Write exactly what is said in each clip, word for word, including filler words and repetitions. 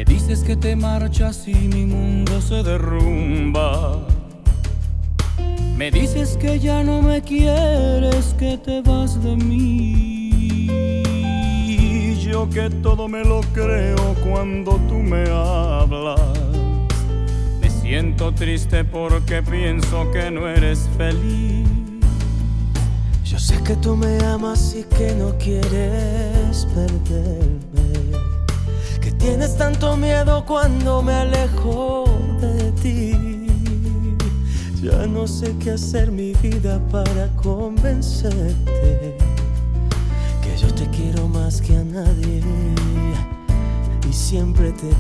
Me dices que te marchas y mi mundo se derrumba. Me dices que ya no me quieres, que te vas de mí. Yo que todo me lo creo cuando tú me hablas. Me siento triste porque pienso que no eres feliz. Yo sé que tú me amas y que no quieres perderme, que tienes tanto miedo cuando me alejo de ti. Ya no sé qué hacer mi vida para convencerte que yo te quiero más que a nadie y siempre te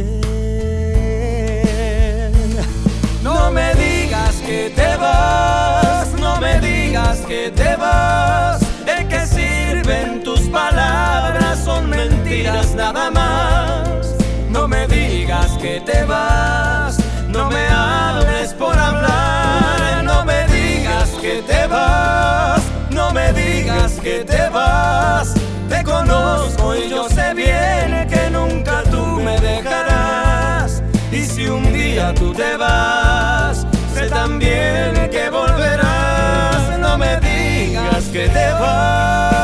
querré. No me digas que te vas, no me digas que te vas. ¿De qué sirven tus palabras? Son mentiras nada más. No me digas que te vas, no me hables por hablar. No me digas que te vas, no me digas que te vas. Te conozco y yo sé bien que nunca tú me dejarás. Y si un día tú te vas, sé también que volverás. No me digas que te vas.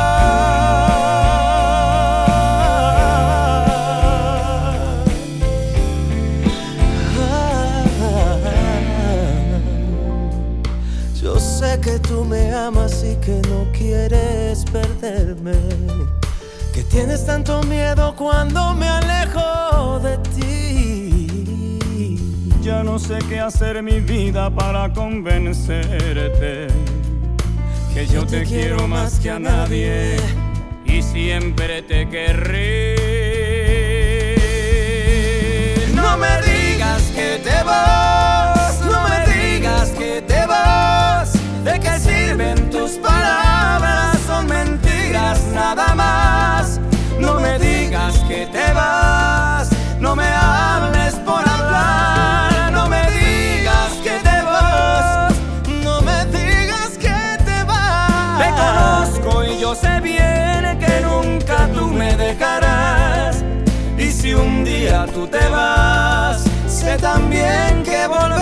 Yo sé que tú me amas y que no quieres perderme, que tienes tanto miedo cuando me alejo de ti. Ya no sé qué hacer mi vida para convencerte que yo, yo te, te quiero, quiero más que a nadie y siempre te querré. No me digas que te vas, no me digas que te vas. ¿De qué sirven tus palabras? Son mentiras nada más. No me digas que te vas, no me hables por hablar. No me digas que te vas, no me digas que te vas. Te conozco y yo sé bien que nunca tú me dejarás. Y si un día tú te vas, sé también que volverás.